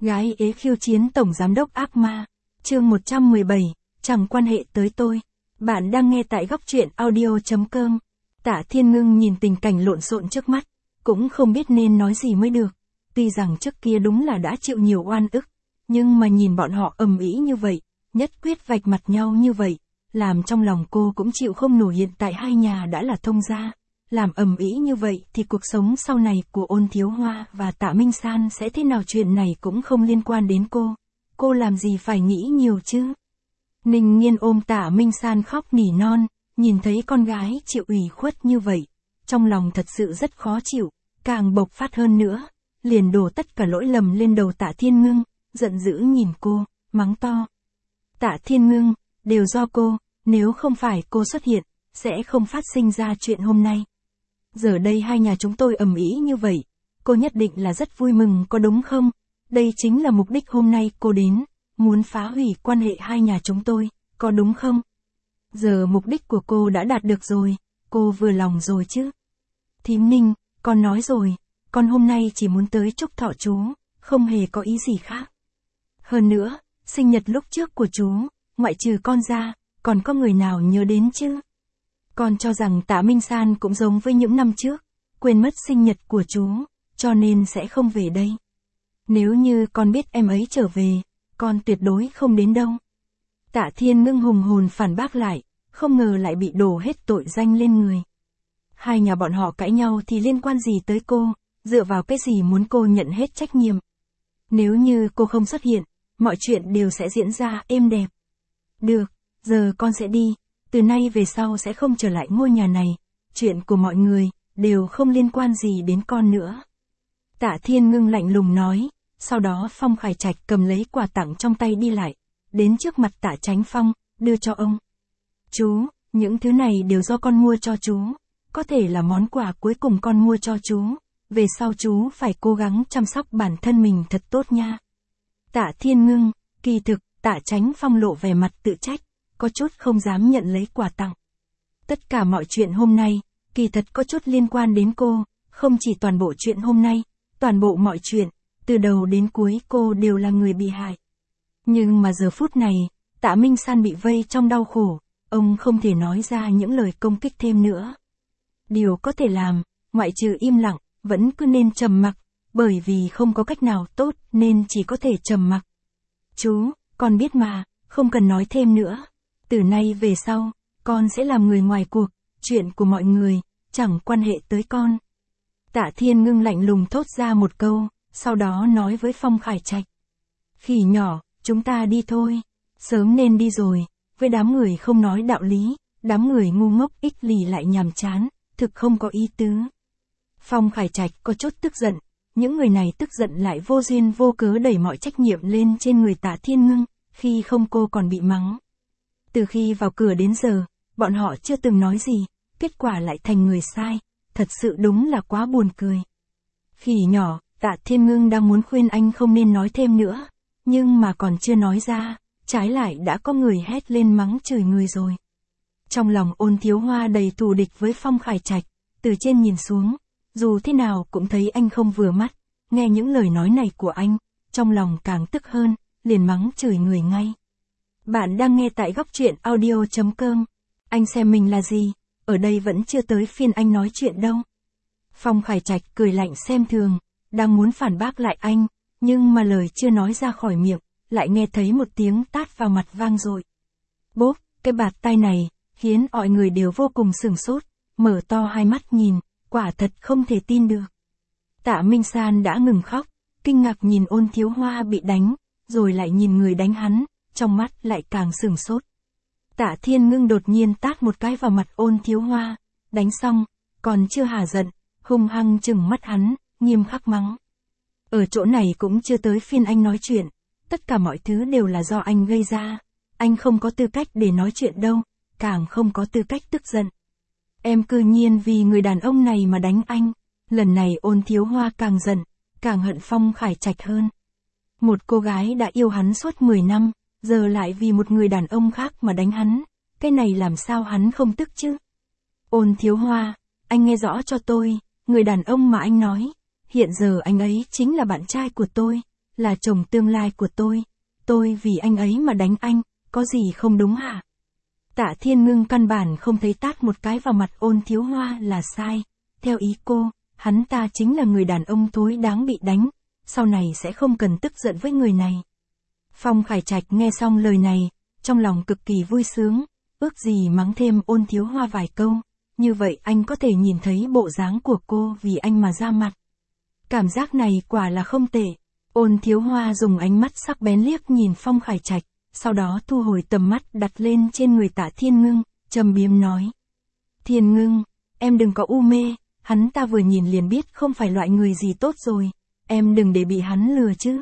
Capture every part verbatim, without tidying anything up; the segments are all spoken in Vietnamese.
Gái ế khiêu chiến tổng giám đốc ác ma. Chương một trăm mười bảy, chẳng quan hệ tới tôi. Bạn đang nghe tại góc truyện audio chấm com. Tạ Thiên Ngưng nhìn tình cảnh lộn xộn trước mắt, cũng không biết nên nói gì mới được. Tuy rằng trước kia đúng là đã chịu nhiều oan ức, nhưng mà nhìn bọn họ ầm ĩ như vậy, nhất quyết vạch mặt nhau như vậy, làm trong lòng cô cũng chịu không nổi. Hiện tại hai nhà đã là thông gia, làm ầm ĩ như vậy thì cuộc sống sau này của Ôn Thiếu Hoa và Tạ Minh San sẽ thế nào, chuyện này cũng không liên quan đến cô. Cô làm gì phải nghĩ nhiều chứ? Ninh Nghiên ôm Tạ Minh San khóc nỉ non, nhìn thấy con gái chịu ủy khuất như vậy, trong lòng thật sự rất khó chịu, càng bộc phát hơn nữa, liền đổ tất cả lỗi lầm lên đầu Tạ Thiên Ngưng, giận dữ nhìn cô, mắng to. Tạ Thiên Ngưng, đều do cô, nếu không phải cô xuất hiện, sẽ không phát sinh ra chuyện hôm nay. Giờ đây hai nhà chúng tôi ầm ĩ như vậy, cô nhất định là rất vui mừng có đúng không? Đây chính là mục đích hôm nay cô đến, muốn phá hủy quan hệ hai nhà chúng tôi, có đúng không? Giờ mục đích của cô đã đạt được rồi, cô vừa lòng rồi chứ? Thím Ninh, con nói rồi, con hôm nay chỉ muốn tới chúc thọ chú, không hề có ý gì khác. Hơn nữa, sinh nhật lúc trước của chú, ngoại trừ con ra, còn có người nào nhớ đến chứ? Con cho rằng Tạ Minh San cũng giống với những năm trước, quên mất sinh nhật của chú, cho nên sẽ không về đây. Nếu như con biết em ấy trở về, con tuyệt đối không đến đâu. Tạ Thiên Ngưng hùng hồn phản bác lại, không ngờ lại bị đổ hết tội danh lên người. Hai nhà bọn họ cãi nhau thì liên quan gì tới cô, dựa vào cái gì muốn cô nhận hết trách nhiệm. Nếu như cô không xuất hiện, mọi chuyện đều sẽ diễn ra êm đẹp. Được, giờ con sẽ đi, từ nay về sau sẽ không trở lại ngôi nhà này, chuyện của mọi người, đều không liên quan gì đến con nữa. Tạ Thiên Ngưng lạnh lùng nói, sau đó Phong Khải Trạch cầm lấy quà tặng trong tay đi lại, đến trước mặt Tạ Chánh Phong, đưa cho ông. Chú, những thứ này đều do con mua cho chú, có thể là món quà cuối cùng con mua cho chú, về sau chú phải cố gắng chăm sóc bản thân mình thật tốt nha. Tạ Thiên Ngưng, kỳ thực, Tạ Chánh Phong lộ vẻ mặt tự trách, có chút không dám nhận lấy quà tặng. Tất cả mọi chuyện hôm nay, kỳ thật có chút liên quan đến cô, không chỉ toàn bộ chuyện hôm nay, toàn bộ mọi chuyện, từ đầu đến cuối cô đều là người bị hại. Nhưng mà giờ phút này, Tạ Minh San bị vây trong đau khổ, ông không thể nói ra những lời công kích thêm nữa. Điều có thể làm, ngoại trừ im lặng, vẫn cứ nên trầm mặc, bởi vì không có cách nào tốt nên chỉ có thể trầm mặc. Chú, con biết mà, không cần nói thêm nữa. Từ nay về sau, con sẽ làm người ngoài cuộc, chuyện của mọi người, chẳng quan hệ tới con. Tạ Thiên Ngưng lạnh lùng thốt ra một câu, sau đó nói với Phong Khải Trạch. Khỉ nhỏ, chúng ta đi thôi, sớm nên đi rồi, với đám người không nói đạo lý, đám người ngu ngốc ích lì lại nhàm chán, thực không có ý tứ. Phong Khải Trạch có chút tức giận, những người này tức giận lại vô duyên vô cớ đẩy mọi trách nhiệm lên trên người Tạ Thiên Ngưng, khi không cô còn bị mắng. Từ khi vào cửa đến giờ, bọn họ chưa từng nói gì, kết quả lại thành người sai, thật sự đúng là quá buồn cười. Khỉ nhỏ, Tạ Thiên Ngưng đang muốn khuyên anh không nên nói thêm nữa, nhưng mà còn chưa nói ra, trái lại đã có người hét lên mắng chửi người rồi. Trong lòng Ôn Thiếu Hoa đầy thù địch với Phong Khải Trạch, từ trên nhìn xuống, dù thế nào cũng thấy anh không vừa mắt, nghe những lời nói này của anh, trong lòng càng tức hơn, liền mắng chửi người ngay. Bạn đang nghe tại góc truyện audio chấm com. Anh xem mình là gì, ở đây vẫn chưa tới phiên anh nói chuyện đâu. Phong Khải Trạch cười lạnh xem thường, đang muốn phản bác lại anh, nhưng mà lời chưa nói ra khỏi miệng, lại nghe thấy một tiếng tát vào mặt vang dội. Bốp, cái bạt tai này, khiến mọi người đều vô cùng sửng sốt, mở to hai mắt nhìn, quả thật không thể tin được. Tạ Minh San đã ngừng khóc, kinh ngạc nhìn Ôn Thiếu Hoa bị đánh, rồi lại nhìn người đánh hắn, trong mắt lại càng sửng sốt. Tạ Thiên Ngưng đột nhiên tát một cái vào mặt Ôn Thiếu Hoa, đánh xong, còn chưa hả giận, hung hăng trừng mắt hắn, nghiêm khắc mắng. Ở chỗ này cũng chưa tới phiên anh nói chuyện, tất cả mọi thứ đều là do anh gây ra, anh không có tư cách để nói chuyện đâu, càng không có tư cách tức giận. Em cư nhiên vì người đàn ông này mà đánh anh, lần này Ôn Thiếu Hoa càng giận, càng hận Phong Khải Trạch hơn. Một cô gái đã yêu hắn suốt mười năm, giờ lại vì một người đàn ông khác mà đánh hắn, cái này làm sao hắn không tức chứ? Ôn Thiếu Hoa, anh nghe rõ cho tôi, người đàn ông mà anh nói, hiện giờ anh ấy chính là bạn trai của tôi, là chồng tương lai của tôi. Tôi vì anh ấy mà đánh anh, có gì không đúng hả? Tạ Thiên Ngưng căn bản không thấy tát một cái vào mặt Ôn Thiếu Hoa là sai. Theo ý cô, hắn ta chính là người đàn ông thối đáng bị đánh, sau này sẽ không cần tức giận với người này. Phong Khải Trạch nghe xong lời này, trong lòng cực kỳ vui sướng, ước gì mắng thêm Ôn Thiếu Hoa vài câu, như vậy anh có thể nhìn thấy bộ dáng của cô vì anh mà ra mặt. Cảm giác này quả là không tệ. Ôn Thiếu Hoa dùng ánh mắt sắc bén liếc nhìn Phong Khải Trạch, sau đó thu hồi tầm mắt đặt lên trên người Tạ Thiên Ngưng, trầm biếm nói. Thiên Ngưng, em đừng có u mê, hắn ta vừa nhìn liền biết không phải loại người gì tốt rồi, em đừng để bị hắn lừa chứ.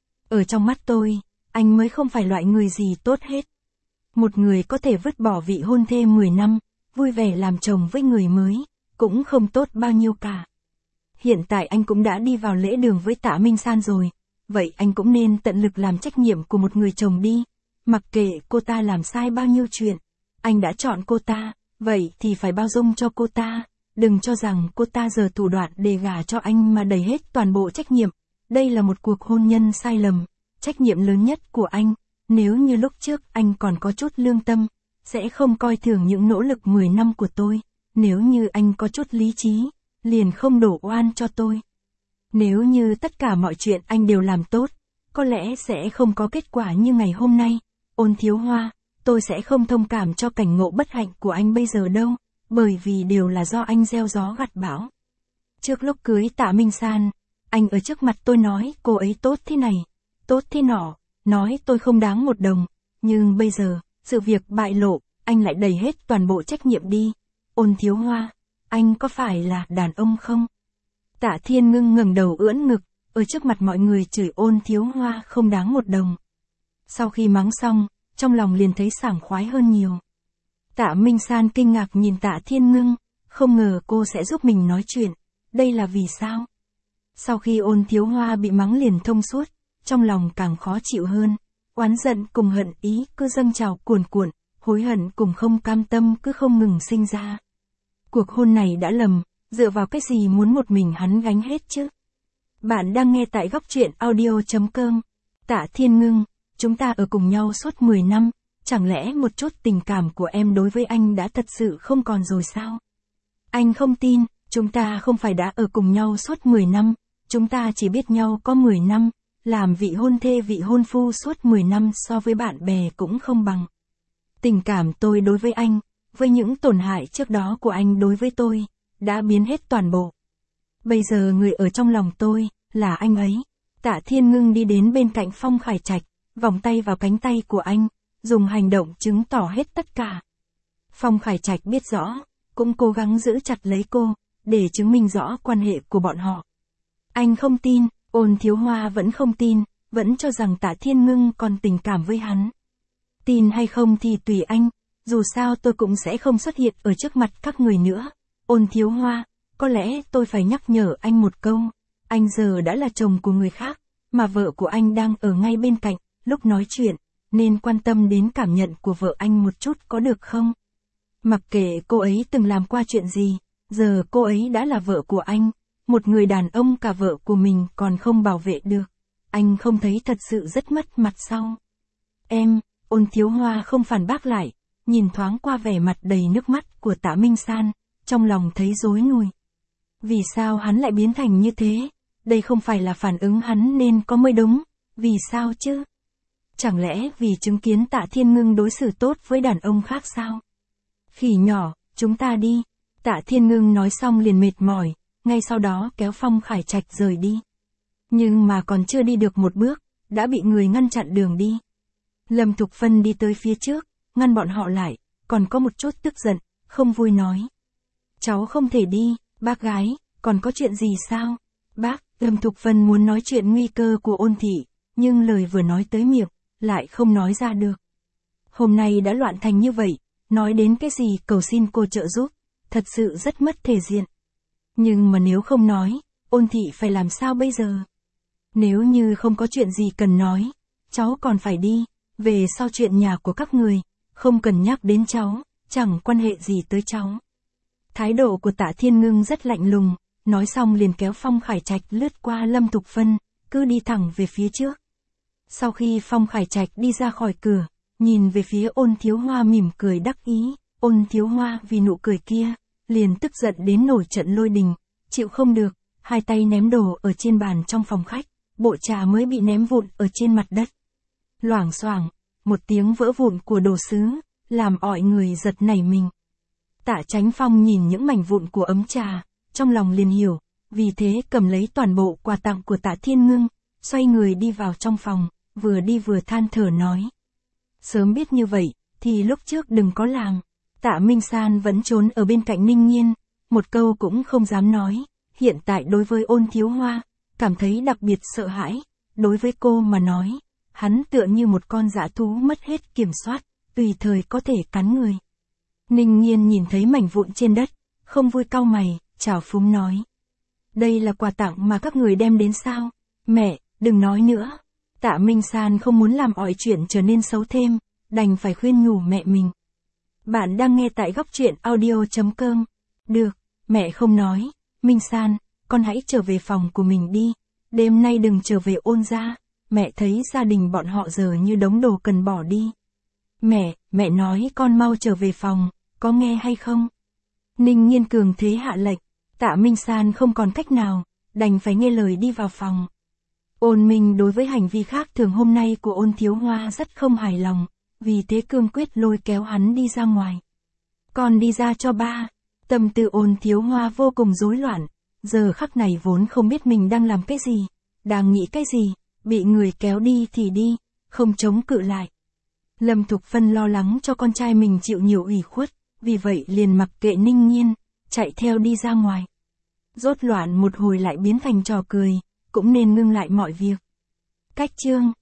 Ở trong mắt tôi, anh mới không phải loại người gì tốt hết. Một người có thể vứt bỏ vị hôn thê mười năm, vui vẻ làm chồng với người mới, cũng không tốt bao nhiêu cả. Hiện tại anh cũng đã đi vào lễ đường với Tạ Minh San rồi, vậy anh cũng nên tận lực làm trách nhiệm của một người chồng đi. Mặc kệ cô ta làm sai bao nhiêu chuyện, anh đã chọn cô ta, vậy thì phải bao dung cho cô ta, đừng cho rằng cô ta giờ thủ đoạn để gả cho anh mà đẩy hết toàn bộ trách nhiệm. Đây là một cuộc hôn nhân sai lầm, trách nhiệm lớn nhất của anh, nếu như lúc trước anh còn có chút lương tâm, sẽ không coi thường những nỗ lực mười năm của tôi, nếu như anh có chút lý trí, liền không đổ oan cho tôi. Nếu như tất cả mọi chuyện anh đều làm tốt, có lẽ sẽ không có kết quả như ngày hôm nay. Ôn Thiếu Hoa, tôi sẽ không thông cảm cho cảnh ngộ bất hạnh của anh bây giờ đâu, bởi vì đều là do anh gieo gió gặt bão. Trước lúc cưới Tạ Minh San, anh ở trước mặt tôi nói cô ấy tốt thế này, tốt thế nọ, nói tôi không đáng một đồng, nhưng bây giờ, sự việc bại lộ, anh lại đẩy hết toàn bộ trách nhiệm đi. Ôn Thiếu Hoa, anh có phải là đàn ông không? Tạ Thiên Ngưng ngẩng đầu ưỡn ngực, ở trước mặt mọi người chửi Ôn Thiếu Hoa không đáng một đồng. Sau khi mắng xong, trong lòng liền thấy sảng khoái hơn nhiều. Tạ Minh San kinh ngạc nhìn Tạ Thiên Ngưng, không ngờ cô sẽ giúp mình nói chuyện, đây là vì sao? Sau khi Ôn Thiếu Hoa bị mắng liền thông suốt, trong lòng càng khó chịu hơn, oán giận cùng hận ý cứ dâng trào cuồn cuộn, hối hận cùng không cam tâm cứ không ngừng sinh ra. Cuộc hôn này đã lầm, dựa vào cái gì muốn một mình hắn gánh hết chứ? Bạn đang nghe tại góc truyện audio chấm com. Tạ Thiên Ngưng, chúng ta ở cùng nhau suốt mười năm, chẳng lẽ một chút tình cảm của em đối với anh đã thật sự không còn rồi sao? Anh không tin, chúng ta không phải đã ở cùng nhau suốt mười năm, chúng ta chỉ biết nhau có mười năm, làm vị hôn thê vị hôn phu suốt mười năm so với bạn bè cũng không bằng. Tình cảm tôi đối với anh, với những tổn hại trước đó của anh đối với tôi, đã biến hết toàn bộ. Bây giờ người ở trong lòng tôi, là anh ấy. Tạ Thiên Ngưng đi đến bên cạnh Phong Khải Trạch, vòng tay vào cánh tay của anh, dùng hành động chứng tỏ hết tất cả. Phong Khải Trạch biết rõ, cũng cố gắng giữ chặt lấy cô, để chứng minh rõ quan hệ của bọn họ. Anh không tin, Ôn Thiếu Hoa vẫn không tin, vẫn cho rằng Tạ Thiên Ngưng còn tình cảm với hắn. Tin hay không thì tùy anh, dù sao tôi cũng sẽ không xuất hiện ở trước mặt các người nữa. Ôn Thiếu Hoa, có lẽ tôi phải nhắc nhở anh một câu, anh giờ đã là chồng của người khác, mà vợ của anh đang ở ngay bên cạnh, lúc nói chuyện, nên quan tâm đến cảm nhận của vợ anh một chút có được không? Mặc kệ cô ấy từng làm qua chuyện gì, giờ cô ấy đã là vợ của anh, một người đàn ông cả vợ của mình còn không bảo vệ được, anh không thấy thật sự rất mất mặt sao? Em, Ôn Thiếu Hoa không phản bác lại, nhìn thoáng qua vẻ mặt đầy nước mắt của Tạ Minh San, trong lòng thấy rối nùi. Vì sao hắn lại biến thành như thế? Đây không phải là phản ứng hắn nên có mới đúng, vì sao chứ? Chẳng lẽ vì chứng kiến Tạ Thiên Ngưng đối xử tốt với đàn ông khác sao? Khỉ nhỏ, chúng ta đi. Tạ Thiên Ngưng nói xong liền mệt mỏi, ngay sau đó kéo Phong Khải Trạch rời đi. Nhưng mà còn chưa đi được một bước, đã bị người ngăn chặn đường đi. Lâm Thục Phân đi tới phía trước, ngăn bọn họ lại, còn có một chút tức giận, không vui nói. Cháu không thể đi, bác gái, còn có chuyện gì sao? Bác, Lâm Thục Phân muốn nói chuyện nguy cơ của Ôn thị, nhưng lời vừa nói tới miệng, lại không nói ra được. Hôm nay đã loạn thành như vậy, nói đến cái gì cầu xin cô trợ giúp, thật sự rất mất thể diện. Nhưng mà nếu không nói, Ôn thị phải làm sao bây giờ? Nếu như không có chuyện gì cần nói, cháu còn phải đi, về sau chuyện nhà của các người, không cần nhắc đến cháu, chẳng quan hệ gì tới cháu. Thái độ của Tạ Thiên Ngưng rất lạnh lùng, nói xong liền kéo Phong Khải Trạch lướt qua Lâm Thục Phân, cứ đi thẳng về phía trước. Sau khi Phong Khải Trạch đi ra khỏi cửa, nhìn về phía Ôn Thiếu Hoa mỉm cười đắc ý, Ôn Thiếu Hoa vì nụ cười kia, liền tức giận đến nổi trận lôi đình, chịu không được, hai tay ném đồ ở trên bàn trong phòng khách, bộ trà mới bị ném vụn ở trên mặt đất. Loảng xoảng, một tiếng vỡ vụn của đồ sứ, làm mọi người giật nảy mình. Tạ Chánh Phong nhìn những mảnh vụn của ấm trà, trong lòng liền hiểu, vì thế cầm lấy toàn bộ quà tặng của Tạ Thiên Ngưng, xoay người đi vào trong phòng, vừa đi vừa than thở nói. Sớm biết như vậy, thì lúc trước đừng có làm. Tạ Minh San vẫn trốn ở bên cạnh Ninh Nhiên, một câu cũng không dám nói, hiện tại đối với Ôn Thiếu Hoa, cảm thấy đặc biệt sợ hãi, đối với cô mà nói, hắn tựa như một con dã thú mất hết kiểm soát, tùy thời có thể cắn người. Ninh Nhiên nhìn thấy mảnh vụn trên đất, không vui cau mày, trào phúng nói. Đây là quà tặng mà các người đem đến sao? Mẹ, đừng nói nữa. Tạ Minh San không muốn làm mọi chuyện trở nên xấu thêm, đành phải khuyên nhủ mẹ mình. Bạn đang nghe tại góc truyện audio chấm com. Được, mẹ không nói. Minh San, con hãy trở về phòng của mình đi. Đêm nay đừng trở về Ôn gia. Mẹ thấy gia đình bọn họ giờ như đống đồ cần bỏ đi. Mẹ, mẹ nói con mau trở về phòng, có nghe hay không? Ninh Nhiên cường thế hạ lệnh, Tạ Minh San không còn cách nào, đành phải nghe lời đi vào phòng. Ôn Minh đối với hành vi khác thường hôm nay của Ôn Thiếu Hoa rất không hài lòng, vì thế cương quyết lôi kéo hắn đi ra ngoài. Con đi ra cho ba. Tâm tư Ôn Thiếu Hoa vô cùng rối loạn, giờ khắc này vốn không biết mình đang làm cái gì, đang nghĩ cái gì, bị người kéo đi thì đi, không chống cự lại. Lâm Thục Phân lo lắng cho con trai mình chịu nhiều ủy khuất, vì vậy liền mặc kệ Ninh Nhiên, chạy theo đi ra ngoài. Rốt loạn một hồi lại biến thành trò cười, cũng nên ngưng lại mọi việc. Cách chương